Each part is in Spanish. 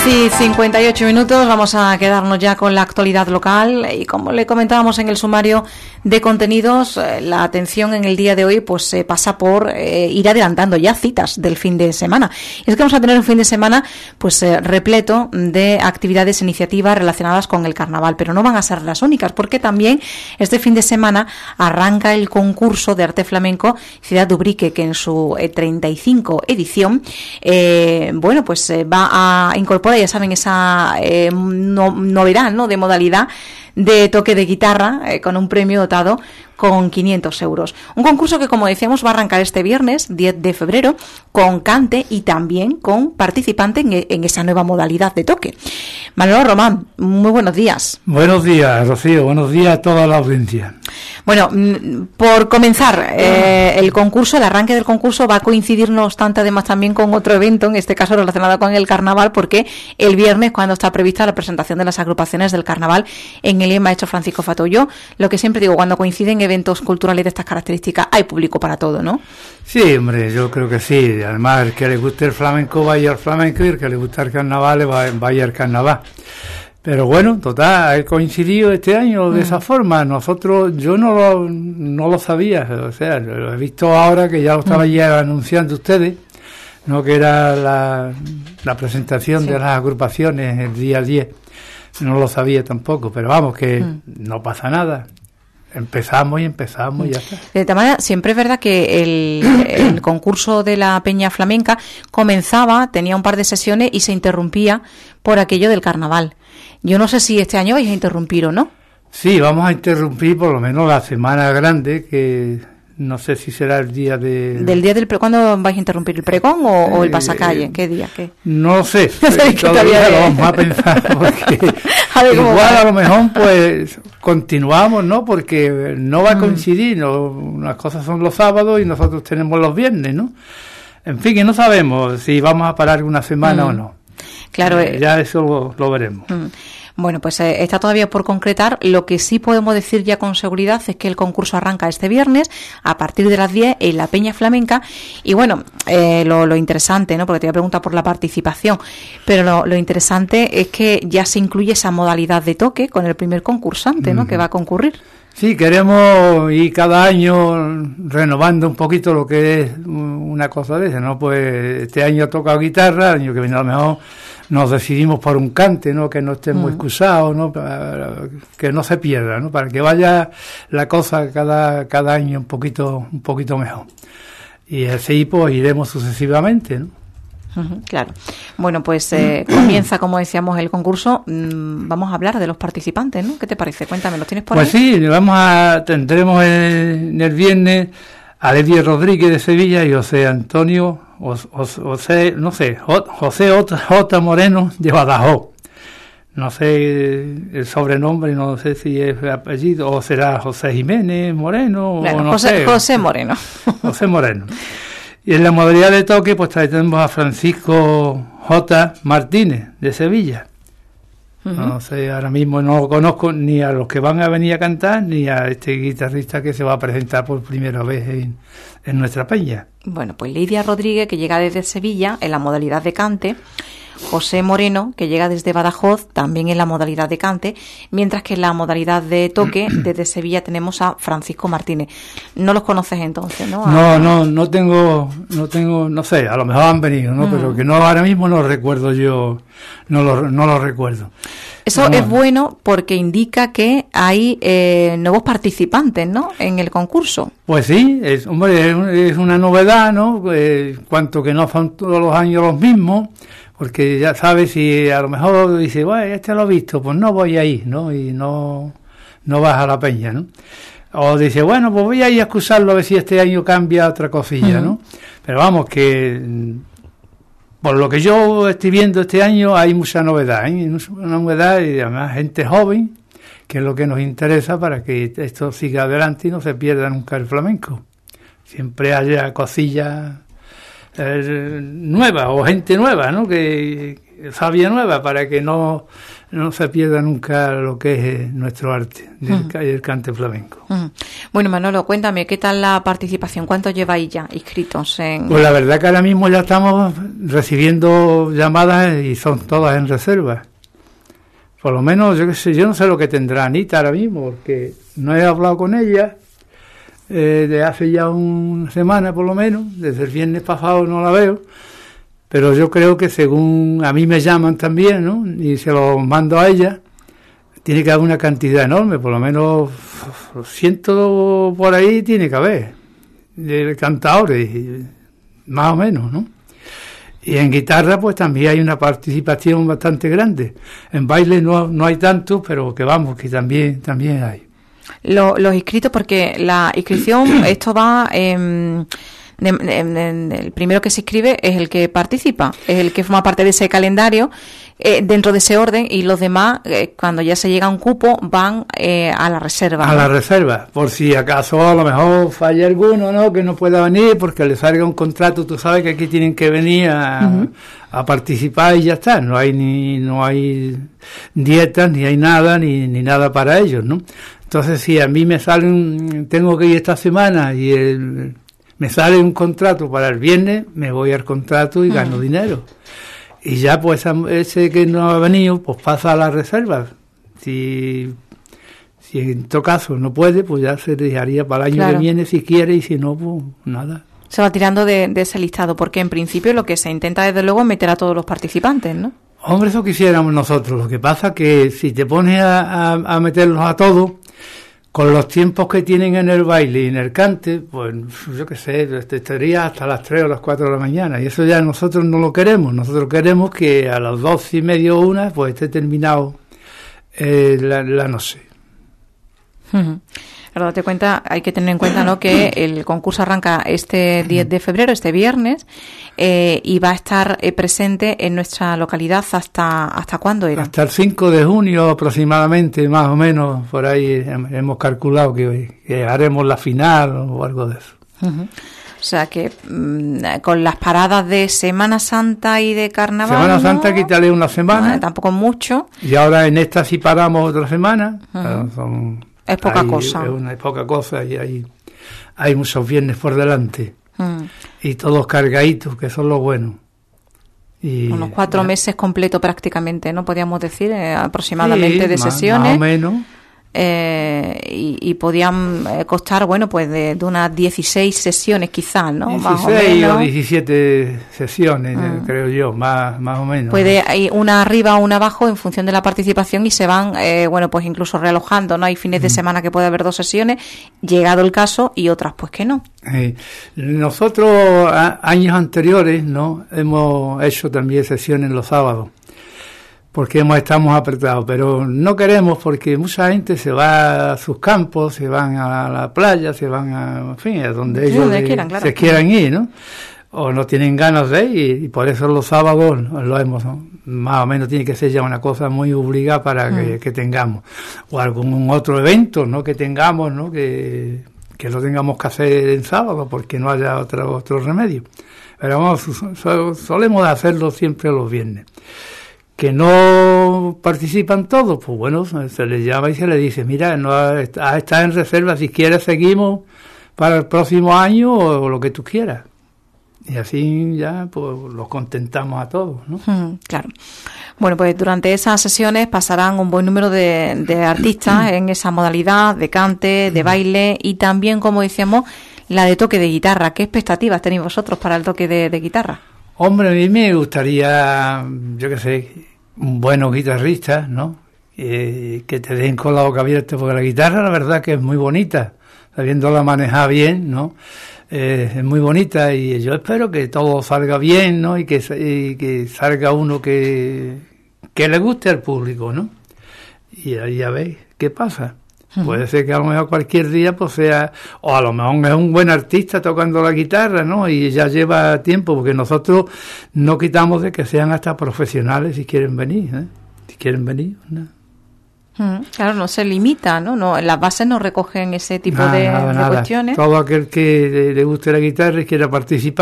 10:58, vamos a quedarnos ya con la actualidad local y como le comentábamos en el sumario de contenidos, la atención en el día de hoy pues pasa por ir adelantando ya citas del fin de semana. Y es que vamos a tener un fin de semana pues repleto de actividades e iniciativas relacionadas con el carnaval, pero no van a ser las únicas, porque también este fin de semana arranca el concurso de arte flamenco Ciudad de Ubrique, que en su 35 edición va a incorporar, ya saben, esa novedad, ¿no?, de modalidad de toque de guitarra con un premio dotado con 500 euros. Un concurso que, como decíamos, va a arrancar este viernes 10 de febrero con cante y también con participante en esa nueva modalidad de toque. Manolo Román, muy buenos días. Buenos días, Rocío. Buenos días a toda la audiencia. Bueno, por comenzar, el concurso, el arranque del concurso va a coincidir, no obstante, además también con otro evento, en este caso relacionado con el carnaval, porque el viernes, cuando está prevista la presentación de las agrupaciones del carnaval en el maestro Francisco Fatoyo, lo que siempre digo, cuando coinciden eventos culturales de estas características, hay público para todo, ¿no? Sí, hombre, yo creo que sí. Además, el que le guste el flamenco vaya al flamenco y el que le guste el carnaval vaya al carnaval. Pero bueno, total, he coincidido este año de esa forma. Yo no lo sabía, o sea, lo he visto ahora que ya lo estaba ya anunciando ustedes, no, que era la presentación de las agrupaciones el día 10. No lo sabía tampoco, pero vamos, que no pasa nada. Empezamos y ya está. De esta manera, siempre es verdad que el concurso de la Peña Flamenca comenzaba, tenía un par de sesiones y se interrumpía por aquello del carnaval. Yo no sé si este año vais a interrumpir o no. Sí, vamos a interrumpir por lo menos la semana grande, que no sé si será el día de... ¿Del día del pregón? ¿Cuándo vais a interrumpir? ¿El pregón o el pasacalle? ¿Qué día? ¿Qué? No lo sé. Todavía lo vamos a pensar, porque igual a lo mejor pues continuamos, ¿no? Porque no va a coincidir, ¿no? Unas cosas son los sábados y nosotros tenemos los viernes, ¿no? En fin, que no sabemos si vamos a parar una semana o no. Claro. Ya eso lo veremos. Bueno, pues está todavía por concretar. Lo que sí podemos decir ya con seguridad es que el concurso arranca este viernes a partir de las 10 en la Peña Flamenca. Y bueno, lo interesante, ¿no?, porque te voy a preguntar por la participación, pero lo interesante es que ya se incluye esa modalidad de toque con el primer concursante, ¿no?, que va a concurrir. Sí, queremos ir cada año renovando un poquito lo que es una cosa de esa, ¿no? Pues este año ha tocado guitarra, el año que viene a lo mejor nos decidimos por un cante, ¿no?, que no estemos excusados, ¿no?, que no se pierda, ¿no?, para que vaya la cosa cada año un poquito mejor. Y así pues iremos sucesivamente, ¿no? Claro. Bueno, pues comienza, como decíamos, el concurso. Vamos a hablar de los participantes, ¿no? ¿Qué te parece? Cuéntame, ¿los tienes por ahí? Pues sí, tendremos en el viernes a Lidia Rodríguez de Sevilla y José Antonio, José J. Moreno de Badajoz. No sé el sobrenombre, no sé si es apellido, o será José Jiménez Moreno, claro, o no sé. José Moreno. José Moreno. Y en la modalidad de toque, pues tenemos a Francisco J. Martínez, de Sevilla. No sé, ahora mismo no lo conozco ni a los que van a venir a cantar, ni a este guitarrista que se va a presentar por primera vez en nuestra peña. Bueno, pues Lidia Rodríguez, que llega desde Sevilla, en la modalidad de cante. José Moreno, que llega desde Badajoz, también en la modalidad de cante, mientras que en la modalidad de toque, desde Sevilla, tenemos a Francisco Martínez. ¿No los conoces entonces, no? No tengo, no sé, a lo mejor han venido, ¿no? Pero que no, ahora mismo no recuerdo yo, no lo recuerdo. Eso es bueno porque indica que hay nuevos participantes, ¿no?, en el concurso. Pues sí, es una novedad, ¿no? Cuanto que no son todos los años los mismos, porque ya sabes, si a lo mejor dice, bueno, este lo he visto, pues no voy a ir, ¿no? Y no vas a la peña, ¿no? O dice, bueno, pues voy a ir a excusarlo a ver si este año cambia otra cosilla, ¿no? Pero vamos, que por lo que yo estoy viendo este año hay mucha novedad, una novedad y además gente joven, que es lo que nos interesa para que esto siga adelante y no se pierda nunca el flamenco. Siempre haya cosillas nueva o gente nueva, ¿no? Que sabia nueva, para que no se pierda nunca lo que es nuestro arte, el cante flamenco. Bueno, Manolo, cuéntame, ¿qué tal la participación? ¿Cuántos lleváis ya inscritos en...? Pues la verdad que ahora mismo ya estamos recibiendo llamadas y son todas en reserva. Por lo menos, yo no sé lo que tendrá Anita ahora mismo, porque no he hablado con ella de hace ya una semana por lo menos, desde el viernes pasado no la veo, pero yo creo que según a mí me llaman también, ¿no? Y se lo mando a ella, tiene que haber una cantidad enorme, por lo menos 100 por ahí tiene que haber, de cantadores, más o menos, ¿no? Y en guitarra pues también hay una participación bastante grande. En baile no hay tanto, pero que vamos, que también hay. Los inscritos, porque la inscripción, esto va... el primero que se inscribe es el que participa, es el que forma parte de ese calendario, dentro de ese orden, y los demás, cuando ya se llega a un cupo, van a la reserva. A la reserva, por si acaso a lo mejor falla alguno, ¿no? Que no pueda venir porque le salga un contrato. Tú sabes que aquí tienen que venir a participar y ya está. No hay dietas, ni hay nada, ni nada para ellos, ¿no? Entonces, si a mí me tengo que ir esta semana y me sale un contrato para el viernes, me voy al contrato y gano dinero. Y ya pues ese que no ha venido, pues pasa a la reserva. Si en todo caso no puede, pues ya se dejaría para el año que viene si quiere, y si no, pues nada. Se va tirando de ese listado, porque en principio lo que se intenta desde luego es meter a todos los participantes, ¿no? Hombre, eso quisiéramos nosotros. Lo que pasa que si te pones a meterlos a todos, con los tiempos que tienen en el baile y en el cante, pues yo qué sé, estaría hasta las 3 o las 4 de la mañana, y eso ya nosotros no lo queremos. Nosotros queremos que a las 12:30 o 1 pues esté terminado la noche. Pero date cuenta, hay que tener en cuenta, ¿no?, que el concurso arranca este 10 de febrero, este viernes, y va a estar presente en nuestra localidad ¿hasta cuándo era? Hasta el 5 de junio aproximadamente, más o menos, por ahí hemos calculado que haremos la final o algo de eso. O sea que con las paradas de Semana Santa y de Carnaval... Semana Santa, quítale una semana. Tampoco mucho. Y ahora en esta sí paramos otra semana. Es poca cosa. Es poca cosa, y hay muchos viernes por delante. Y todos cargaditos, que son los buenos. Y unos 4 meses completos prácticamente, ¿no? Podríamos decir, aproximadamente, de sesiones. Más o menos. Y podían costar, bueno, pues de unas 16 sesiones quizás, ¿no? 16 más o menos. O 17 sesiones, creo yo, más o menos. Puede hay una arriba o una abajo en función de la participación, y se van, bueno, pues incluso realojando, ¿no? Hay fines de semana que puede haber 2 sesiones, llegado el caso, y otras pues que no. Nosotros años anteriores, ¿no?, hemos hecho también sesiones los sábados, porque estamos apretados, pero no queremos, porque mucha gente se va a sus campos, se van a la playa, se van a donde ellos se quieran ir, ¿no? O no tienen ganas de ir, y por eso los sábados lo hemos, ¿no? Más o menos tiene que ser ya una cosa muy obligada para que tengamos, o algún otro evento, ¿no?, que tengamos, ¿no?, que lo tengamos que hacer en sábado, porque no haya otro remedio. Pero vamos, solemos hacerlo siempre los viernes. Que no participan todos, pues bueno, se les llama y se les dice, mira, no estás en reserva, si quieres seguimos para el próximo año o lo que tú quieras. Y así ya pues los contentamos a todos, ¿no? Claro. Bueno, pues durante esas sesiones pasarán un buen número de artistas en esa modalidad de cante, de baile, y también, como decíamos, la de toque de guitarra. ¿Qué expectativas tenéis vosotros para el toque de guitarra? Hombre, a mí me gustaría, yo qué sé, buenos guitarristas, ¿no? Que te den con la boca abierta, porque la guitarra, la verdad, que es muy bonita, sabiéndola manejar bien, ¿no? Es muy bonita, y yo espero que todo salga bien, ¿no? Y que salga uno que le guste al público, ¿no? Y ahí ya veis qué pasa. Puede ser que a lo mejor cualquier día pues sea, o a lo mejor es un buen artista tocando la guitarra, ¿no? Y ya lleva tiempo, porque nosotros no quitamos de que sean hasta profesionales si quieren venir, ¿eh? Si quieren venir, ¿no? Claro, no se limita, ¿no? Las bases no recogen ese tipo de cuestiones. Todo aquel que le guste la guitarra y quiera participar,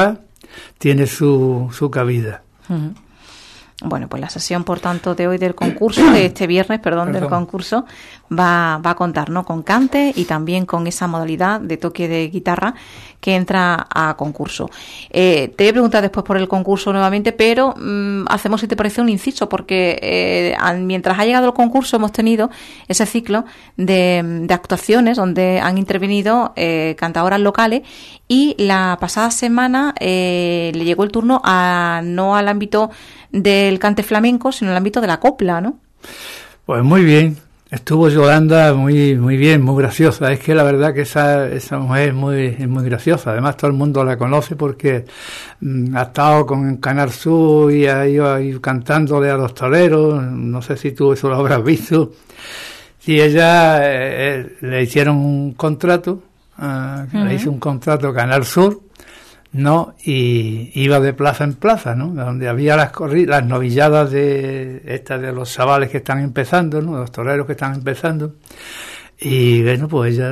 tiene su cabida. Bueno, pues la sesión, por tanto, de hoy del concurso, de este viernes, del concurso, va a contar, ¿no?, con cante y también con esa modalidad de toque de guitarra que entra a concurso. Te voy a preguntar después por el concurso nuevamente, pero hacemos, si te parece, un inciso, porque mientras ha llegado el concurso hemos tenido ese ciclo de actuaciones donde han intervenido cantadoras locales, y la pasada semana le llegó el turno no al ámbito del cante flamenco, sino al ámbito de la copla, ¿no? Pues muy bien. Estuvo Yolanda muy bien, muy graciosa. Es que la verdad que esa mujer es muy graciosa. Además, todo el mundo la conoce porque ha estado con Canal Sur y ha ido ahí cantándole a los toreros. No sé si tú eso lo habrás visto. Y ella le hicieron un contrato, le hizo un contrato Canal Sur, ¿no? Y iba de plaza en plaza, ¿no? Donde había las novilladas de los chavales que están empezando, ¿no? Los toreros que están empezando. Y bueno, pues ella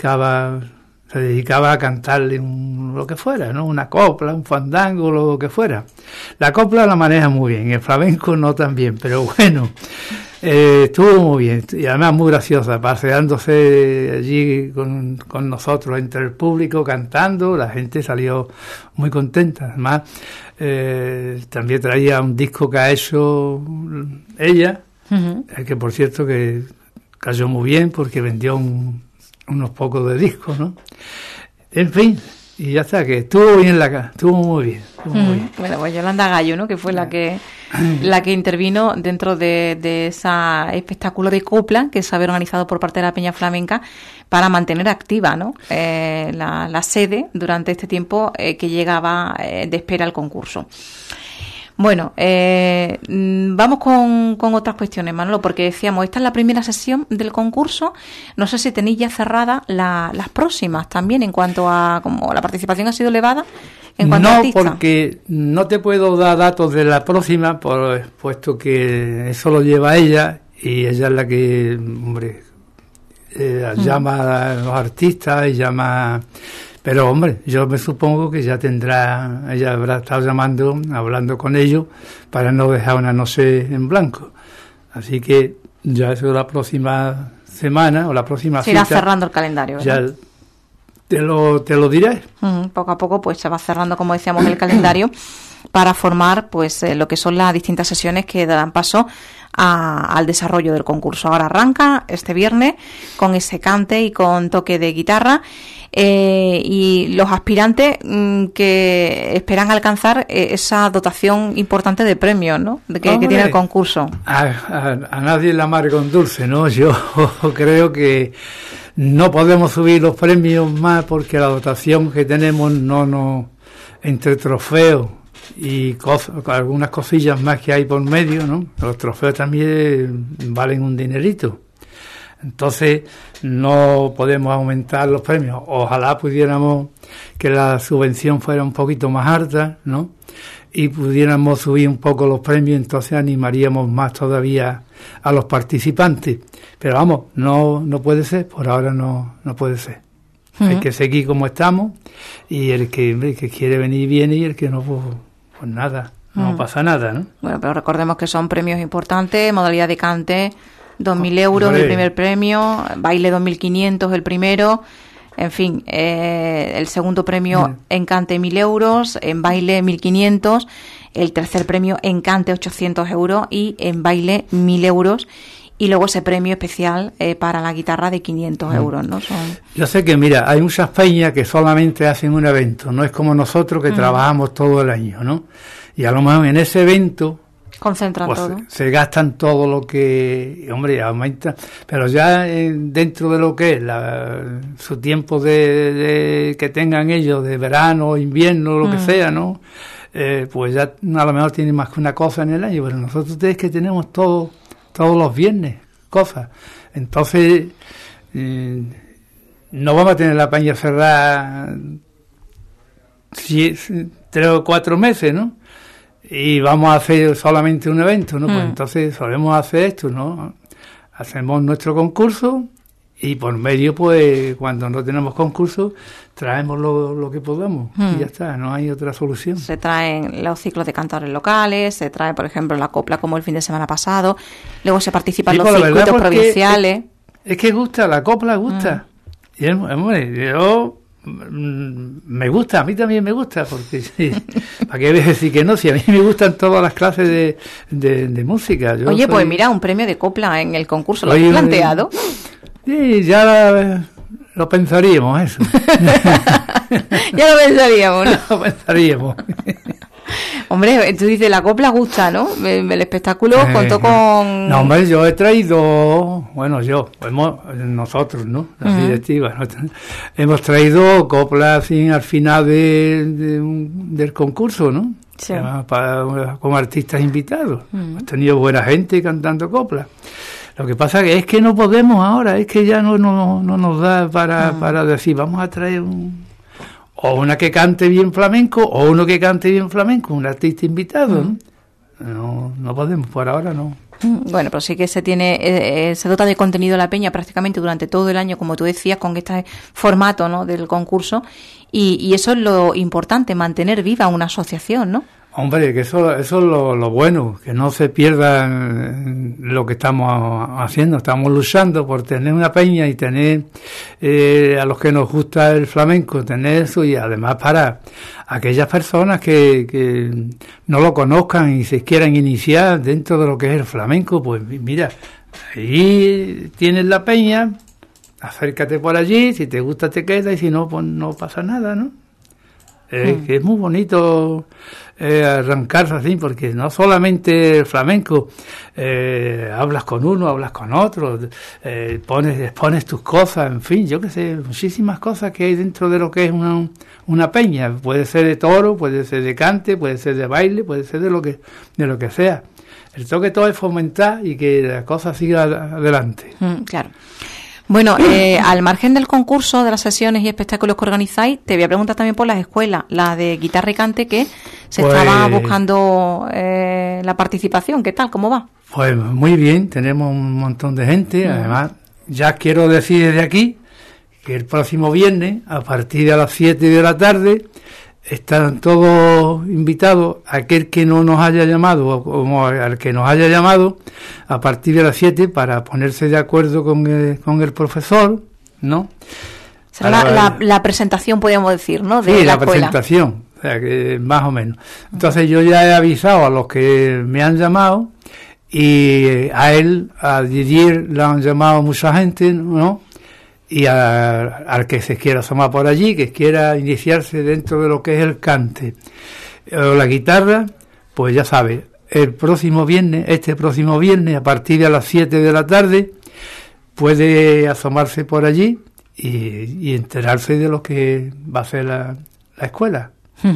se dedicaba a cantarle lo que fuera, ¿no? Una copla, un fandango, lo que fuera. La copla la maneja muy bien, el flamenco no tan bien, pero bueno, estuvo muy bien y además muy graciosa, paseándose allí con nosotros entre el público, cantando. La gente salió muy contenta. Además, también traía un disco que ha hecho ella, que por cierto que cayó muy bien porque vendió unos pocos de discos, ¿no? En fin, y ya está, que estuvo muy bien. Bueno, pues Yolanda Gallo, ¿no?, que fue la que intervino dentro de ese espectáculo de copla que se había organizado por parte de la Peña Flamenca para mantener activa, ¿no?, la sede durante este tiempo que llegaba de espera al concurso. Bueno, vamos con otras cuestiones, Manolo, porque decíamos, esta es la primera sesión del concurso. No sé si tenéis ya cerradas las próximas también, en cuanto a como la participación ha sido elevada. En cuanto a artistas. Porque no te puedo dar datos de la próxima, puesto que eso lo lleva ella, y ella es la que, llama a los artistas y llama. Pero, yo me supongo que ella habrá estado hablando con ellos para no dejar una noche en blanco. Así que ya eso la próxima semana o la próxima se irá cerrando el calendario, ¿verdad? Ya te lo diré. Poco a poco pues se va cerrando, como decíamos, el calendario para formar pues lo que son las distintas sesiones que darán paso al desarrollo del concurso. Ahora arranca este viernes con ese cante y con toque de guitarra. Y los aspirantes que esperan alcanzar esa dotación importante de premios, ¿no?, que tiene el concurso. A nadie le amarga un dulce, ¿no? Yo creo que no podemos subir los premios más porque la dotación que tenemos entre trofeos y algunas cosillas más que hay por medio, ¿no? Los trofeos también valen un dinerito. Entonces no podemos aumentar los premios. Ojalá pudiéramos que la subvención fuera un poquito más alta, ¿no?, y pudiéramos subir un poco los premios, entonces animaríamos más todavía a los participantes. Pero vamos, no puede ser, por ahora no puede ser. Hay que seguir como estamos, y el que quiere venir viene, y el que no, pues nada, no pasa nada, ¿no? Bueno, pero recordemos que son premios importantes, modalidad de cante, 2.000 euros el primer premio, baile 2.500 el primero, en fin, el segundo premio en cante 1.000 euros, en baile 1.500, el tercer premio en cante 800 euros y en baile 1.000 euros, y luego ese premio especial para la guitarra de 500 euros, ¿no? Yo sé que, mira, hay muchas peñas que solamente hacen un evento, no es como nosotros que trabajamos todo el año, ¿no? Y a lo mejor en ese evento concentran pues todo. Se gastan todo lo que, aumenta, pero ya dentro de lo que es su tiempo de que tengan ellos de verano, invierno, lo que sea, ¿no? Pues ya a lo mejor tienen más que una cosa en el año, pero nosotros es que tenemos todos los viernes cosas. Entonces no vamos a tener la peña cerrada 3 o 4 meses, ¿no? Y vamos a hacer solamente un evento, ¿no? Pues entonces solemos hacer esto, ¿no? Hacemos nuestro concurso y por medio, pues, cuando no tenemos concurso, traemos lo que podamos y ya está, no hay otra solución. Se traen los ciclos de cantadores locales, se trae, por ejemplo, la copla como el fin de semana pasado, luego se participa en los circuitos provinciales. Es que gusta, la copla gusta. Y yo me gusta, a mí también me gusta, porque sí, ¿para qué decir que no? Si a mí me gustan todas las clases de música. Oye, pues mira, un premio de copla en el concurso, ¿lo has planteado? Sí, ya lo pensaríamos, eso. Ya lo pensaríamos, ¿no? Lo pensaríamos. Hombre, tú dices, la copla gusta, ¿no? El espectáculo contó con... No, hombre, yo he traído... Bueno, nosotros, ¿no? Las directivas, ¿no? Hemos traído coplas al final del concurso, ¿no? Sí. Como artistas invitados. Hemos tenido buena gente cantando coplas. Lo que pasa es que no podemos ahora, es que ya no nos da para decir, vamos a traer o una que cante bien flamenco, o uno que cante bien flamenco, un artista invitado, ¿no? No podemos, por ahora no. Bueno, pero sí que se dota de contenido la peña prácticamente durante todo el año, como tú decías, con este formato, ¿no?, del concurso, y eso es lo importante, mantener viva una asociación, ¿no? Hombre, que eso es lo bueno, que no se pierda lo que estamos haciendo. Estamos luchando por tener una peña y tener a los que nos gusta el flamenco, tener eso, y además para aquellas personas que no lo conozcan y se quieran iniciar dentro de lo que es el flamenco, pues mira, ahí tienes la peña, acércate por allí, si te gusta te quedas y si no, pues no pasa nada, ¿no? Que es muy bonito arrancarse así, porque no solamente el flamenco, hablas con uno, hablas con otro, expones tus cosas, en fin, yo qué sé, muchísimas cosas que hay dentro de lo que es una peña. Puede ser de toro, puede ser de cante, puede ser de baile, puede ser de lo que sea. El toque todo es fomentar y que la cosa siga adelante. Claro. Bueno, al margen del concurso, de las sesiones y espectáculos que organizáis, te voy a preguntar también por las escuelas, la de guitarra y cante, que se estaba buscando la participación. ¿Qué tal? ¿Cómo va? Pues muy bien, tenemos un montón de gente. Además, ya quiero decir desde aquí que el próximo viernes, a partir de las 7 de la tarde, están todos invitados, aquel que no nos haya llamado, como al que nos haya llamado, a partir de las 7 para ponerse de acuerdo con el profesor, ¿no? Será la presentación, podríamos decir, ¿no? De la escuela. Presentación, o sea, que más o menos. Entonces yo ya he avisado a los que me han llamado, y a Didier le han llamado mucha gente, ¿no? Y al que se quiera asomar por allí, que quiera iniciarse dentro de lo que es el cante o la guitarra, pues ya sabe, este próximo viernes, a partir de las 7 de la tarde, puede asomarse por allí y enterarse de lo que va a ser la escuela.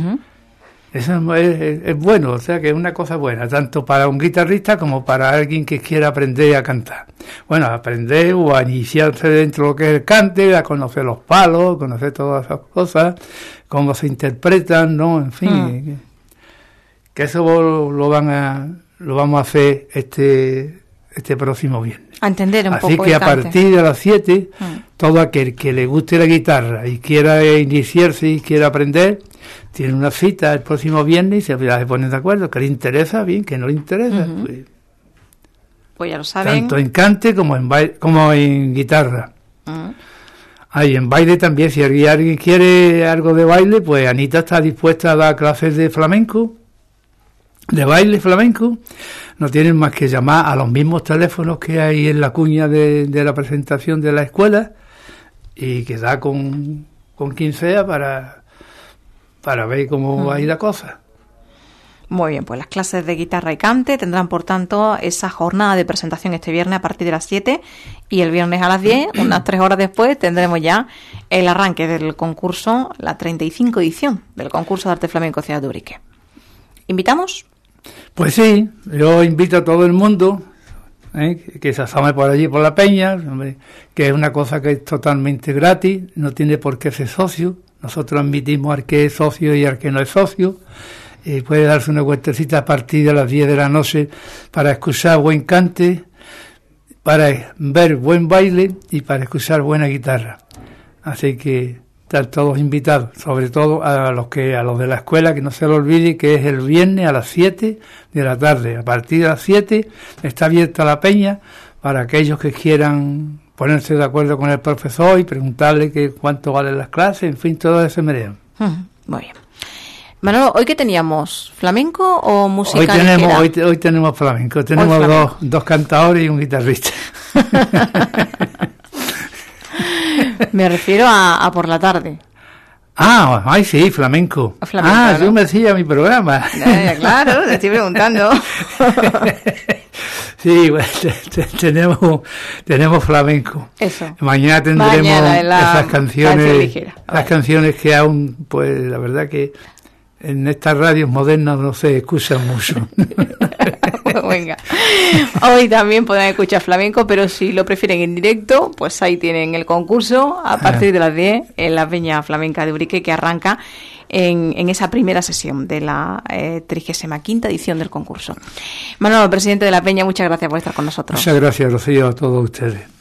Eso es bueno, o sea que es una cosa buena, tanto para un guitarrista como para alguien que quiera aprender a cantar. Bueno, a aprender o a iniciarse dentro de lo que es el cante, a conocer los palos, conocer todas esas cosas, cómo se interpretan, ¿no? En fin, que eso lo vamos a hacer este próximo viernes. A entender un poco Así que a partir de las 7, todo aquel que le guste la guitarra y quiera iniciarse y quiera aprender, tiene una cita el próximo viernes y se ponen de acuerdo. Que le interesa, bien, que no le interesa. Pues ya lo saben. Tanto en cante como en guitarra. Y en baile también, si alguien quiere algo de baile, pues Anita está dispuesta a dar clases de flamenco, de baile flamenco. No tienen más que llamar a los mismos teléfonos que hay en la cuña de la presentación de la escuela, y que da con quien sea para ver cómo va a ir la cosa. Muy bien, pues las clases de guitarra y cante tendrán, por tanto, esa jornada de presentación este viernes a partir de las 7, y el viernes a las 10, unas 3 horas después, tendremos ya el arranque del concurso, la 35 edición del concurso de arte flamenco Ciudad de Ubrique. ¿Invitamos? Pues sí, yo invito a todo el mundo que se asome por allí, por la peña, hombre, que es una cosa que es totalmente gratis, no tiene por qué ser socio. Nosotros admitimos al que es socio y al que no es socio. Puede darse una vueltecita a partir de las 10 de la noche para escuchar buen cante para ver buen baile y para escuchar buena guitarra. Así que están todos invitados, sobre todo a los de la escuela, que no se lo olvide que es el viernes a las 7 de la tarde. A partir de las 7 está abierta la peña para aquellos que quieran ponerse de acuerdo con el profesor y preguntarle cuánto valen las clases, en fin, todo ese mereo. Muy bien. Manolo, ¿hoy qué teníamos? ¿Flamenco o música Hoy tenemos flamenco. Tenemos dos cantadores y un guitarrista. Me refiero a por la tarde. Sí, flamenco. ¿No? Yo me decía mi programa. Claro, te estoy preguntando. Sí, bueno, tenemos flamenco. Eso. Mañana tendremos esas canciones, las canciones que aún, pues la verdad que en estas radios modernas no se escuchan mucho. Venga, hoy también podrán escuchar flamenco, pero si lo prefieren en directo, pues ahí tienen el concurso a partir de las 10 en la Peña Flamenca de Urique, que arranca en esa primera sesión de la 35ª edición del concurso. Manolo, presidente de la Peña, muchas gracias por estar con nosotros. Muchas gracias, Rocío, a todos ustedes.